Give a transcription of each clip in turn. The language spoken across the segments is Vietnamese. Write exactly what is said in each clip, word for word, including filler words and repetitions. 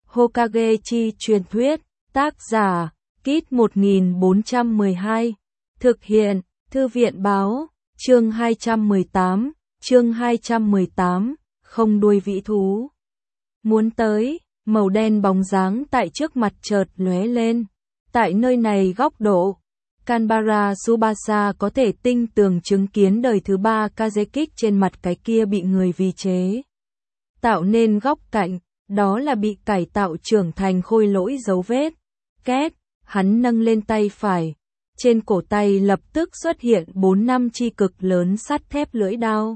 Hokage chi truyền thuyết, tác giả, Kit một nghìn bốn trăm mười hai, thực hiện, Thư viện báo, chương hai trăm mười tám, chương hai trăm mười tám, không đuôi vĩ thú. Muốn tới, màu đen bóng dáng tại trước mặt chợt lóe lên. Tại nơi này góc độ, Kanbara Tsubasa có thể tinh tường chứng kiến đời thứ ba Kazekage trên mặt cái kia bị người vi chế tạo nên góc cạnh, đó là bị cải tạo trưởng thành khôi lỗi dấu vết. Két, hắn nâng lên tay phải, trên cổ tay lập tức xuất hiện bốn năm chi cực lớn sắt thép lưỡi đao.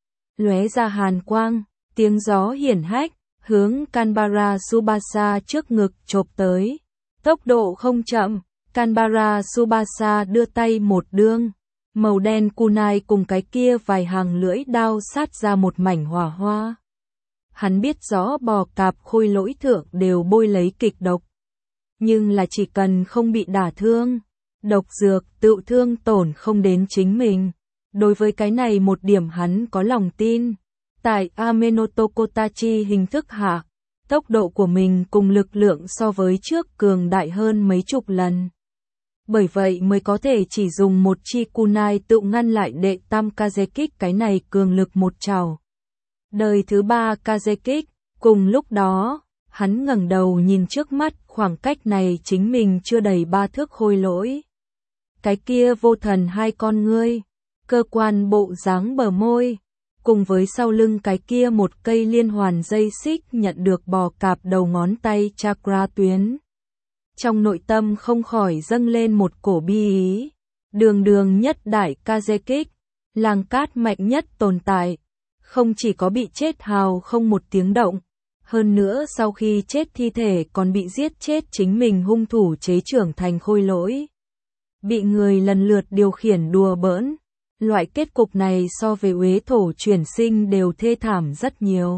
Lóe ra hàn quang, tiếng gió hiển hách, hướng Kanbara Tsubasa trước ngực chộp tới. Tốc độ không chậm, Kanbara Tsubasa đưa tay một đương, màu đen kunai cùng cái kia vài hàng lưỡi đao sát ra một mảnh hỏa hoa. Hắn biết rõ bò cạp khôi lỗi thượng đều bôi lấy kịch độc. Nhưng là chỉ cần không bị đả thương, độc dược tự thương tổn không đến chính mình. Đối với cái này một điểm hắn có lòng tin. Tại Amenoto Kotachi hình thức hạ, tốc độ của mình cùng lực lượng so với trước cường đại hơn mấy chục lần. Bởi vậy mới có thể chỉ dùng một chi kunai tự ngăn lại đệ tam Kazekage cái này cường lực một trảo. Đời thứ ba Kazekage, cùng lúc đó, hắn ngẩng đầu nhìn trước mắt khoảng cách này chính mình chưa đầy ba thước khôi lỗi. Cái kia vô thần hai con ngươi, cơ quan bộ dáng bờ môi, cùng với sau lưng cái kia một cây liên hoàn dây xích nhận được bò cạp đầu ngón tay chakra tuyến. Trong nội tâm không khỏi dâng lên một cổ bi ý. Đường đường nhất đại Kazekage, làng cát mạnh nhất tồn tại, không chỉ có bị chết hào không một tiếng động, hơn nữa sau khi chết thi thể còn bị giết chết chính mình hung thủ chế trưởng thành khôi lỗi. Bị người lần lượt điều khiển đùa bỡn. Loại kết cục này so với uế thổ chuyển sinh đều thê thảm rất nhiều.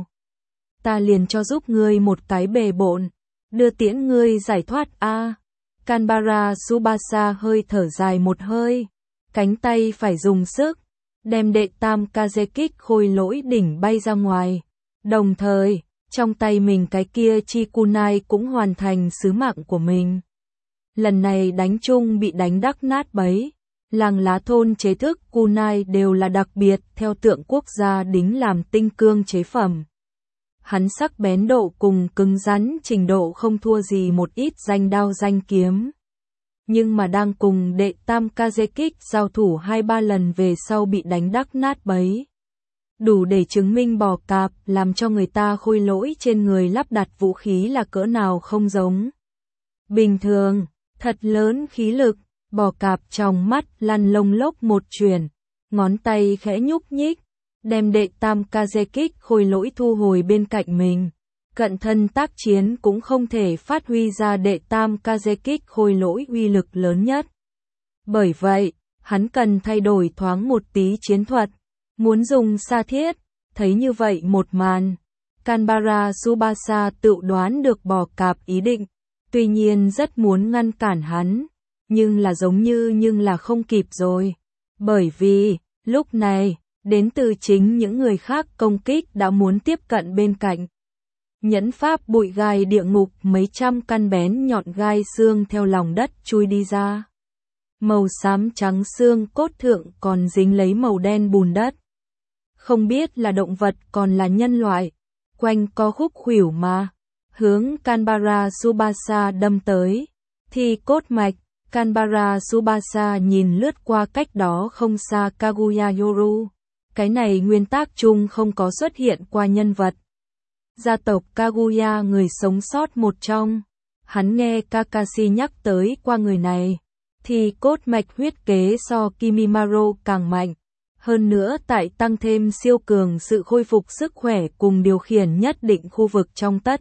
Ta liền cho giúp ngươi một cái bề bộn, đưa tiễn ngươi giải thoát a. À. Kanbara Tsubasa hơi thở dài một hơi, cánh tay phải dùng sức, đem đệ tam Kazekage khôi lỗi đỉnh bay ra ngoài. Đồng thời, trong tay mình cái kia chi kunai cũng hoàn thành sứ mạng của mình. Lần này đánh chung bị đánh đắc nát bấy. Làng lá thôn chế thức kunai đều là đặc biệt theo tượng quốc gia đính làm tinh cương chế phẩm. Hắn sắc bén độ cùng cứng rắn trình độ không thua gì một ít danh đao danh kiếm. Nhưng mà đang cùng đệ tam Kazekage giao thủ hai ba lần về sau bị đánh đắc nát bấy. Đủ để chứng minh bò cạp làm cho người ta khôi lỗi trên người lắp đặt vũ khí là cỡ nào không giống bình thường, thật lớn khí lực. Bò cạp trong mắt lăn lông lốc một chuyển, ngón tay khẽ nhúc nhích, đem đệ tam Kazekage khôi lỗi thu hồi bên cạnh mình. Cận thân tác chiến cũng không thể phát huy ra đệ tam Kazekage khôi lỗi uy lực lớn nhất. Bởi vậy, hắn cần thay đổi thoáng một tí chiến thuật, muốn dùng sa thiết. Thấy như vậy một màn, Kanbara Tsubasa tự đoán được bò cạp ý định, tuy nhiên rất muốn ngăn cản hắn. Nhưng là giống như nhưng là không kịp rồi. Bởi vì, lúc này, đến từ chính những người khác công kích đã muốn tiếp cận bên cạnh. Nhẫn pháp bụi gai địa ngục mấy trăm căn bén nhọn gai xương theo lòng đất chui đi ra. Màu xám trắng xương cốt thượng còn dính lấy màu đen bùn đất. Không biết là động vật còn là nhân loại. Quanh co khúc khuỷu mà. Hướng Kanbara Tsubasa đâm tới. Thì cốt mạch. Kanbara Tsubasa nhìn lướt qua cách đó không xa Kaguya Yoru. Cái này nguyên tác chung không có xuất hiện qua nhân vật. Gia tộc Kaguya người sống sót một trong. Hắn nghe Kakashi nhắc tới qua người này. Thì cốt mạch huyết kế so Kimimaro càng mạnh. Hơn nữa tại tăng thêm siêu cường sự khôi phục sức khỏe cùng điều khiển nhất định khu vực trong tất.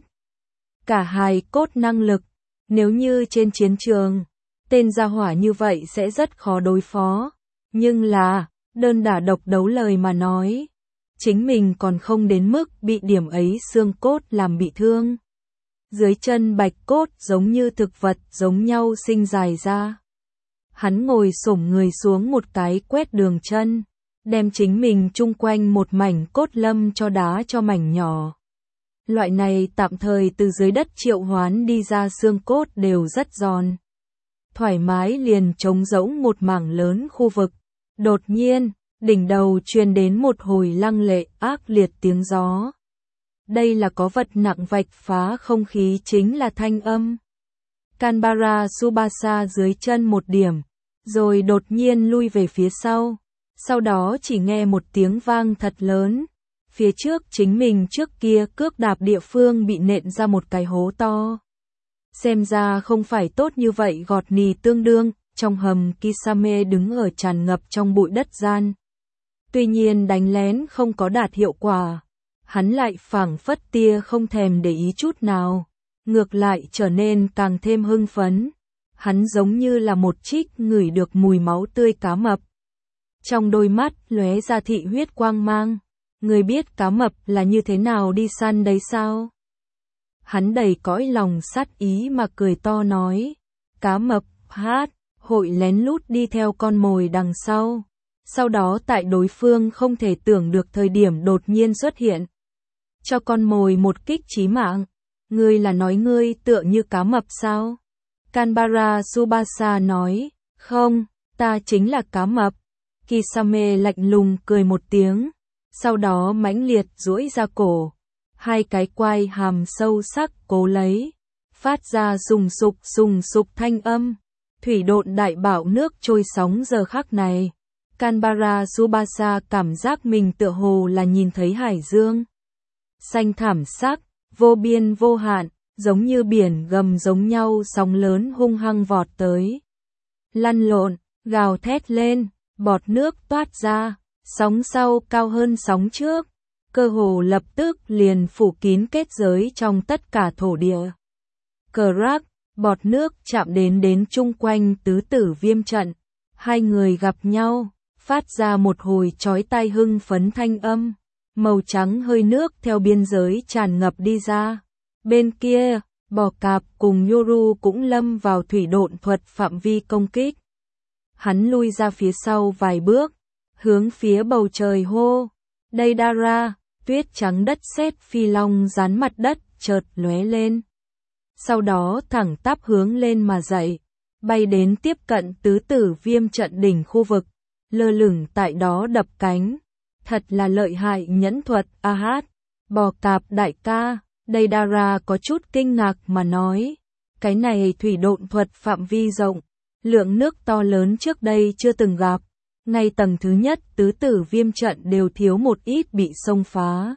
Cả hai cốt năng lực. Nếu như trên chiến trường, tên gia hỏa như vậy sẽ rất khó đối phó. Nhưng là, đơn đả độc đấu lời mà nói. Chính mình còn không đến mức bị điểm ấy xương cốt làm bị thương. Dưới chân bạch cốt giống như thực vật giống nhau sinh dài ra. Hắn ngồi xổm người xuống một cái quét đường chân. Đem chính mình chung quanh một mảnh cốt lâm cho đá cho mảnh nhỏ. Loại này tạm thời từ dưới đất triệu hoán đi ra xương cốt đều rất giòn. Thoải mái liền trống rỗng một mảng lớn khu vực. Đột nhiên, đỉnh đầu truyền đến một hồi lăng lệ ác liệt tiếng gió. Đây là có vật nặng vạch phá không khí chính là thanh âm. Canberra Tsubasa dưới chân một điểm, rồi đột nhiên lui về phía sau. Sau đó chỉ nghe một tiếng vang thật lớn. Phía trước chính mình trước kia cước đạp địa phương bị nện ra một cái hố to. Xem ra không phải tốt như vậy gọt nì tương đương, trong hầm Kisame đứng ở tràn ngập trong bụi đất gian. Tuy nhiên đánh lén không có đạt hiệu quả. Hắn lại phảng phất tia không thèm để ý chút nào. Ngược lại trở nên càng thêm hưng phấn. Hắn giống như là một trích ngửi được mùi máu tươi cá mập. Trong đôi mắt lóe ra thị huyết quang mang. Người biết cá mập là như thế nào đi săn đấy sao? Hắn đầy cõi lòng sát ý mà cười to nói. Cá mập, hát, hội lén lút đi theo con mồi đằng sau. Sau đó tại đối phương không thể tưởng được thời điểm đột nhiên xuất hiện. Cho con mồi một kích chí mạng. Ngươi là nói ngươi tựa như cá mập sao? Canberra Tsubasa nói. Không, ta chính là cá mập. Kisame lạnh lùng cười một tiếng. Sau đó mãnh liệt duỗi ra cổ. Hai cái quai hàm sâu sắc cố lấy. Phát ra sùng sục sùng sục thanh âm. Thủy độn đại bảo nước trôi sóng giờ khắc này. Canberra Tsubasa cảm giác mình tựa hồ là nhìn thấy hải dương. Xanh thảm sắc, vô biên vô hạn, giống như biển gầm giống nhau sóng lớn hung hăng vọt tới. Lăn lộn, gào thét lên, bọt nước toát ra, sóng sau cao hơn sóng trước. Cơ hồ lập tức liền phủ kín kết giới trong tất cả thổ địa. Crack, bọt nước chạm đến đến chung quanh tứ tử viêm trận. Hai người gặp nhau, phát ra một hồi chói tai hưng phấn thanh âm. Màu trắng hơi nước theo biên giới tràn ngập đi ra. Bên kia, bò cạp cùng Yoru cũng lâm vào thủy độn thuật phạm vi công kích. Hắn lui ra phía sau vài bước, hướng phía bầu trời hô. Deidara, tuyết trắng đất sét phi long dán mặt đất chợt lóe lên. Sau đó thẳng tắp hướng lên mà dậy, bay đến tiếp cận tứ tử viêm trận đỉnh khu vực, lơ lửng tại đó đập cánh. Thật là lợi hại nhẫn thuật, a hát. Bò cạp đại ca, Deidara có chút kinh ngạc mà nói. Cái này thủy độn thuật phạm vi rộng, lượng nước to lớn trước đây chưa từng gặp. Ngay tầng thứ nhất tứ tử viêm trận đều thiếu một ít bị xông phá.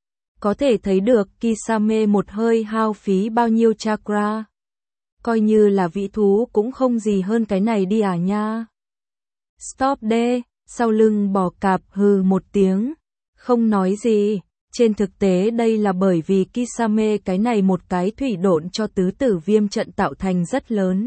Có thể thấy được Kisame một hơi hao phí bao nhiêu chakra. Coi như là vị thú cũng không gì hơn cái này đi à nha. Stop đê, sau lưng bò cạp hừ một tiếng, không nói gì. Trên thực tế đây là bởi vì Kisame cái này một cái thủy độn cho tứ tử viêm trận tạo thành rất lớn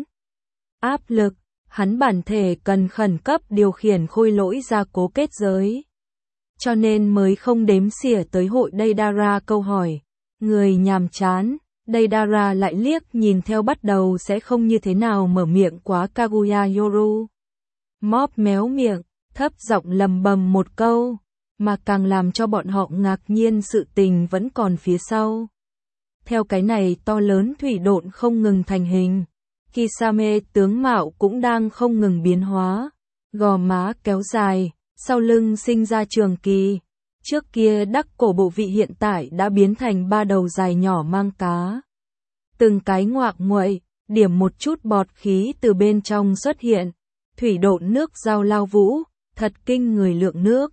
áp lực. Hắn bản thể cần khẩn cấp điều khiển khôi lỗi gia cố kết giới. Cho nên mới không đếm xỉa tới hội Deidara câu hỏi. Người nhàm chán, Deidara lại liếc nhìn theo bắt đầu sẽ không như thế nào mở miệng quá Kaguya Yoru. Móp méo miệng, thấp giọng lầm bầm một câu, mà càng làm cho bọn họ ngạc nhiên sự tình vẫn còn phía sau. Theo cái này to lớn thủy độn không ngừng thành hình. Kisame tướng mạo cũng đang không ngừng biến hóa, gò má kéo dài, sau lưng sinh ra trường kỳ. Trước kia đắc cổ bộ vị hiện tại đã biến thành ba đầu dài nhỏ mang cá. Từng cái ngoạc nguậy, điểm một chút bọt khí từ bên trong xuất hiện. Thủy độn nước giao lao vũ, thật kinh người lượng nước.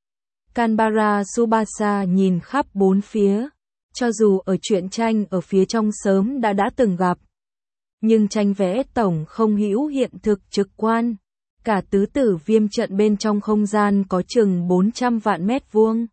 Canberra Tsubasa nhìn khắp bốn phía, cho dù ở truyện tranh ở phía trong sớm đã đã từng gặp. Nhưng tranh vẽ tổng không hữu hiện thực trực quan. Cả tứ tử viêm trận bên trong không gian có chừng bốn trăm vạn mét vuông.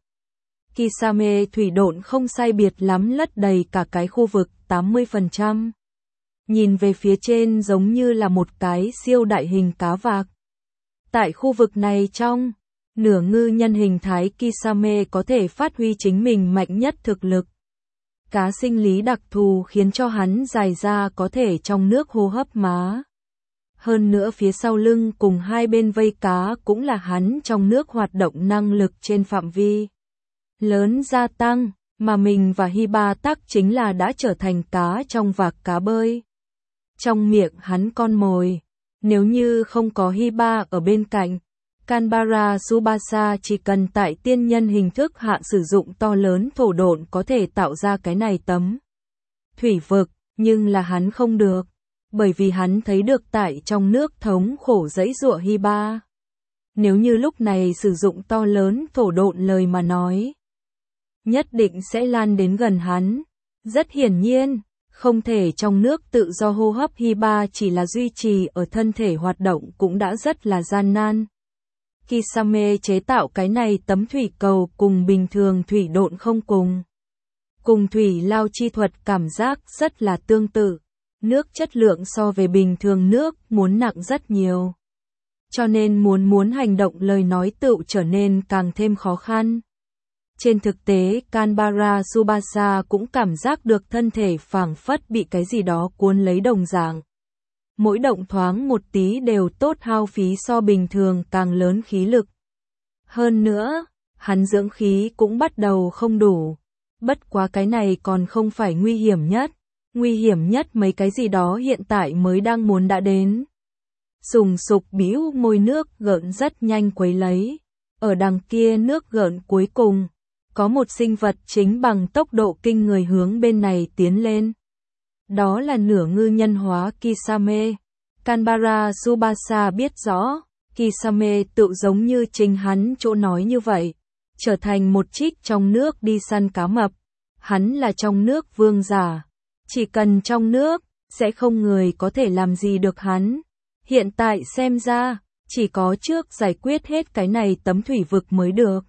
Kisame thủy độn không sai biệt lắm lất đầy cả cái khu vực tám mươi phần trăm. Nhìn về phía trên giống như là một cái siêu đại hình cá vạc. Tại khu vực này trong, nửa ngư nhân hình thái Kisame có thể phát huy chính mình mạnh nhất thực lực. Cá sinh lý đặc thù khiến cho hắn dài ra có thể trong nước hô hấp má. Hơn nữa phía sau lưng cùng hai bên vây cá cũng là hắn trong nước hoạt động năng lực trên phạm vi lớn gia tăng, mà mình và Hiba Tắc chính là đã trở thành cá trong vạc cá bơi. Trong miệng hắn con mồi, nếu như không có Hiba ở bên cạnh, Canberra Tsubasa chỉ cần tại tiên nhân hình thức hạ sử dụng to lớn thổ độn có thể tạo ra cái này tấm thủy vực, nhưng là hắn không được, bởi vì hắn thấy được tại trong nước thống khổ dẫy dụa Hiba. Nếu như lúc này sử dụng to lớn thổ độn lời mà nói, nhất định sẽ lan đến gần hắn. Rất hiển nhiên, không thể trong nước tự do hô hấp Hiba chỉ là duy trì ở thân thể hoạt động cũng đã rất là gian nan. Kisame chế tạo cái này tấm thủy cầu cùng bình thường thủy độn không cùng. Cùng thủy lao chi thuật cảm giác rất là tương tự. Nước chất lượng so về bình thường nước muốn nặng rất nhiều. Cho nên muốn muốn hành động lời nói tự trở nên càng thêm khó khăn. Trên thực tế, Canberra Tsubasa cũng cảm giác được thân thể phảng phất bị cái gì đó cuốn lấy đồng dạng. Mỗi động thoáng một tí đều tốt hao phí so bình thường càng lớn khí lực. Hơn nữa, hắn dưỡng khí cũng bắt đầu không đủ. Bất quá cái này còn không phải nguy hiểm nhất. Nguy hiểm nhất mấy cái gì đó hiện tại mới đang muốn đã đến. Sùng sục bĩu môi nước gợn rất nhanh quấy lấy. Ở đằng kia nước gợn cuối cùng, có một sinh vật chính bằng tốc độ kinh người hướng bên này tiến lên. Đó là nửa ngư nhân hóa Kisame. Canberra Tsubasa biết rõ, Kisame tự giống như chính hắn chỗ nói như vậy, trở thành một trích trong nước đi săn cá mập. Hắn là trong nước vương giả, chỉ cần trong nước, sẽ không người có thể làm gì được hắn. Hiện tại xem ra, chỉ có trước giải quyết hết cái này tấm thủy vực mới được.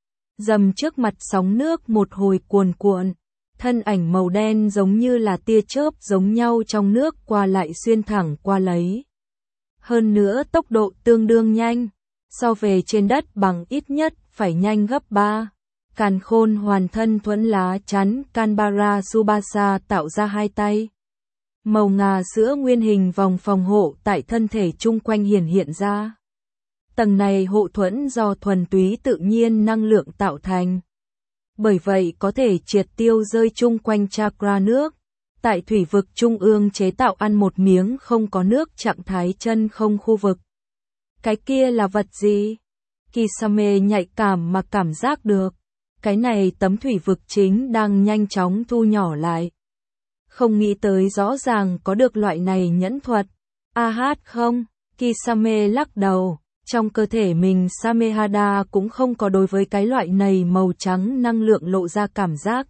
Dầm trước mặt sóng nước một hồi cuồn cuộn, thân ảnh màu đen giống như là tia chớp giống nhau trong nước qua lại xuyên thẳng qua lấy. Hơn nữa tốc độ tương đương nhanh, so về trên đất bằng ít nhất phải nhanh gấp ba. Càn khôn hoàn thân thuẫn lá chắn Canberra Tsubasa tạo ra hai tay. Màu ngà sữa nguyên hình vòng phòng hộ tại thân thể chung quanh hiển hiện ra. Tầng này hộ thuẫn do thuần túy tự nhiên năng lượng tạo thành. Bởi vậy có thể triệt tiêu rơi chung quanh chakra nước. Tại thủy vực trung ương chế tạo ăn một miếng không có nước trạng thái chân không khu vực. Cái kia là vật gì? Kisame nhạy cảm mà cảm giác được. Cái này tấm thủy vực chính đang nhanh chóng thu nhỏ lại. Không nghĩ tới rõ ràng có được loại này nhẫn thuật. A hát không? Kisame lắc đầu. Trong cơ thể mình Samehada cũng không có đối với cái loại này màu trắng năng lượng lộ ra cảm giác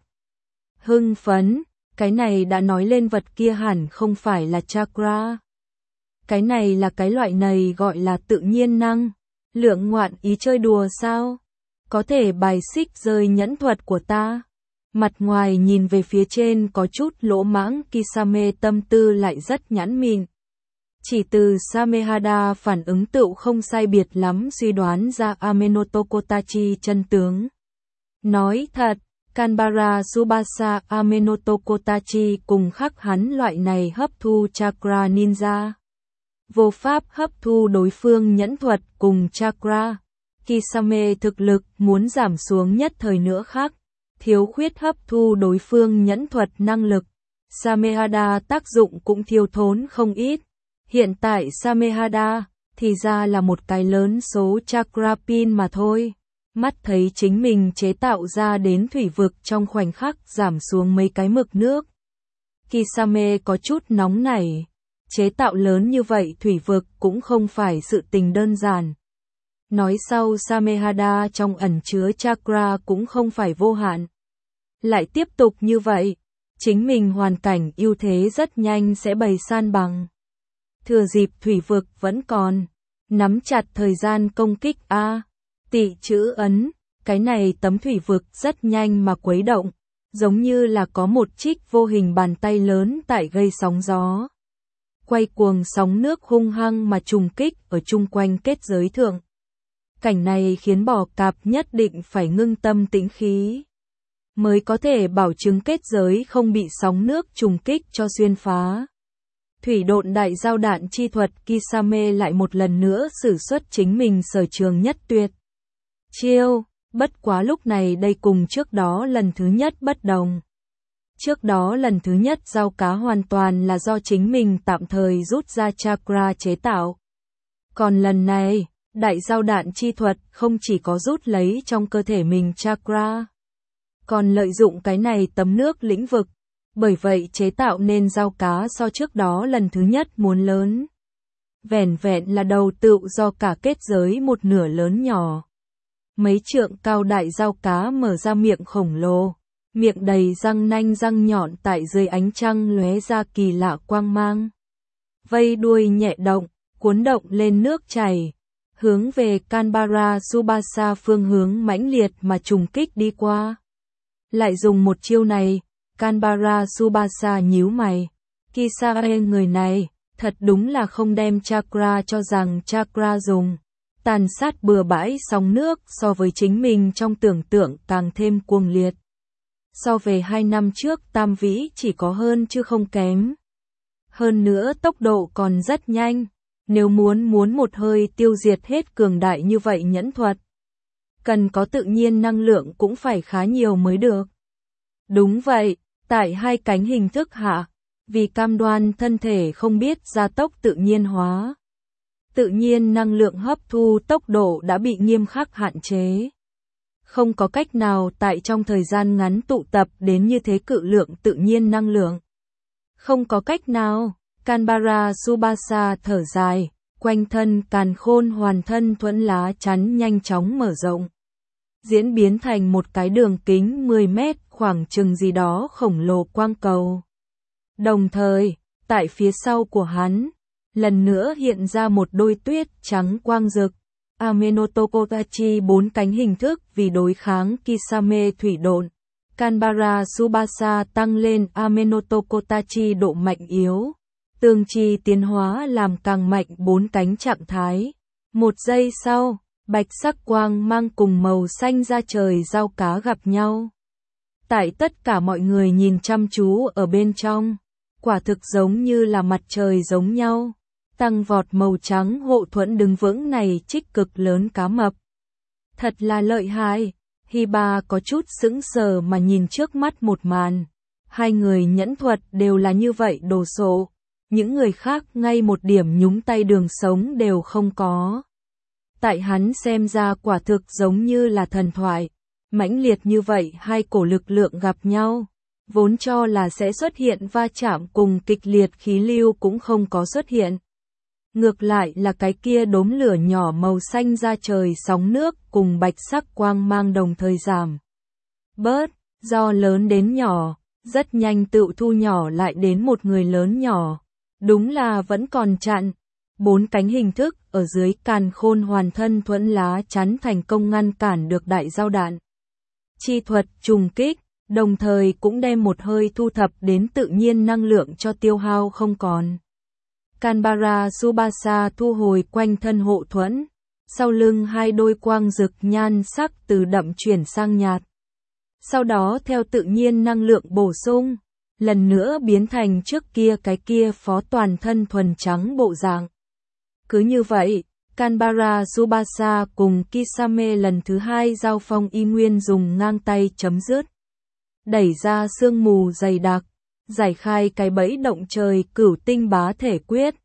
hưng phấn. Cái này đã nói lên vật kia hẳn không phải là chakra. Cái này là cái loại này gọi là tự nhiên năng. Lượng ngoạn ý chơi đùa sao? Có thể bài xích rơi nhẫn thuật của ta. Mặt ngoài nhìn về phía trên có chút lỗ mãng, Kisame tâm tư lại rất nhãn mịn. Chỉ từ Samehada phản ứng tựu không sai biệt lắm suy đoán ra Amenoto Kotachi chân tướng. Nói thật, Canberra Tsubasa Amenoto Kotachi cùng khắc hắn loại này hấp thu chakra ninja. Vô pháp hấp thu đối phương nhẫn thuật cùng chakra. Kisame thực lực muốn giảm xuống nhất thời nữa khác. Thiếu khuyết hấp thu đối phương nhẫn thuật năng lực. Samehada tác dụng cũng thiếu thốn không ít. Hiện tại Samehada thì ra là một cái lớn số chakra pin mà thôi. Mắt thấy chính mình chế tạo ra đến thủy vực trong khoảnh khắc giảm xuống mấy cái mực nước. Kisame có chút nóng nảy. Chế tạo lớn như vậy thủy vực cũng không phải sự tình đơn giản. Nói sau Samehada trong ẩn chứa chakra cũng không phải vô hạn. Lại tiếp tục như vậy, chính mình hoàn cảnh ưu thế rất nhanh sẽ bày san bằng. Thừa dịp thủy vực vẫn còn, nắm chặt thời gian công kích A, tị chữ ấn, cái này tấm thủy vực rất nhanh mà quấy động, giống như là có một trích vô hình bàn tay lớn tại gây sóng gió. Quay cuồng sóng nước hung hăng mà trùng kích ở chung quanh kết giới thượng. Cảnh này khiến bò cạp nhất định phải ngưng tâm tĩnh khí, mới có thể bảo chứng kết giới không bị sóng nước trùng kích cho xuyên phá. Thủy độn đại giao đạn chi thuật Kisame lại một lần nữa sử xuất chính mình sở trường nhất tuyệt chiêu, Bất quá lúc này đây cùng trước đó lần thứ nhất bất đồng. Trước đó lần thứ nhất dao cá hoàn toàn là do chính mình tạm thời rút ra chakra chế tạo. Còn lần này, đại dao đạn chi thuật không chỉ có rút lấy trong cơ thể mình chakra, còn lợi dụng cái này tấm nước lĩnh vực, bởi vậy chế tạo nên dao cá so trước đó lần thứ nhất muốn lớn. Vẻn vẹn là đầu tựu do cả kết giới một nửa lớn nhỏ. Mấy trượng cao đại dao cá mở ra miệng khổng lồ, miệng đầy răng nanh răng nhọn tại dưới ánh trăng lóe ra kỳ lạ quang mang. Vây đuôi nhẹ động, cuốn động lên nước chảy, hướng về Canberra Subasa phương hướng mãnh liệt mà trùng kích đi qua. Lại dùng một chiêu này, Canberra Subasa nhíu mày. Kisare người này, thật đúng là không đem chakra cho rằng chakra dùng. Tàn sát bừa bãi sóng nước so với chính mình trong tưởng tượng càng thêm cuồng liệt. So về hai năm trước tam vĩ chỉ có hơn chứ không kém. Hơn nữa tốc độ còn rất nhanh. Nếu muốn muốn một hơi tiêu diệt hết cường đại như vậy nhẫn thuật, cần có tự nhiên năng lượng cũng phải khá nhiều mới được. Đúng vậy, tại hai cánh hình thức hạ, vì cam đoan thân thể không biết gia tốc tự nhiên hóa. Tự nhiên năng lượng hấp thu tốc độ đã bị nghiêm khắc hạn chế. Không có cách nào tại trong thời gian ngắn tụ tập đến như thế cự lượng tự nhiên năng lượng. Không có cách nào, Canberra Subasa thở dài, quanh thân càn khôn hoàn thân thuẫn lá chắn nhanh chóng mở rộng. Diễn biến thành một cái đường kính mười mét khoảng chừng gì đó khổng lồ quang cầu. Đồng thời, tại phía sau của hắn, lần nữa hiện ra một đôi tuyết trắng quang rực. Amenotokotachi bốn cánh hình thức vì đối kháng Kisame thủy độn. Canberra Subasa tăng lên Amenotokotachi độ mạnh yếu. Tương chi tiến hóa làm càng mạnh bốn cánh trạng thái. Một giây sau, bạch sắc quang mang cùng màu xanh da trời dao cá gặp nhau. Tại tất cả mọi người nhìn chăm chú ở bên trong, quả thực giống như là mặt trời giống nhau. Tăng vọt màu trắng hộ thuẫn đứng vững này trích cực lớn cá mập. Thật là lợi hại. Hiba có chút sững sờ mà nhìn trước mắt một màn. Hai người nhẫn thuật đều là như vậy đồ sộ. Những người khác ngay một điểm nhúng tay đường sống đều không có. Tại hắn xem ra quả thực giống như là thần thoại. Mãnh liệt như vậy hai cổ lực lượng gặp nhau. Vốn cho là sẽ xuất hiện va chạm cùng kịch liệt khí lưu cũng không có xuất hiện. Ngược lại là cái kia đốm lửa nhỏ màu xanh da trời sóng nước cùng bạch sắc quang mang đồng thời giảm. Bớt, do lớn đến nhỏ, rất nhanh tự thu nhỏ lại đến một người lớn nhỏ. Đúng là vẫn còn chặn. Bốn cánh hình thức ở dưới càn khôn hoàn thân thuẫn lá chắn thành công ngăn cản được đại dao đạn. Chi thuật trùng kích, đồng thời cũng đem một hơi thu thập đến tự nhiên năng lượng cho tiêu hao không còn. Canberra Subasa thu hồi quanh thân hộ thuẫn, sau lưng hai đôi quang rực nhan sắc từ đậm chuyển sang nhạt. Sau đó theo tự nhiên năng lượng bổ sung, lần nữa biến thành trước kia cái kia phó toàn thân thuần trắng bộ dạng. Cứ như vậy, Canberra Subasa cùng Kisame lần thứ hai giao phong y nguyên dùng ngang tay chấm dứt. Đẩy ra sương mù dày đặc, giải khai cái bẫy động trời cửu tinh bá thể quyết.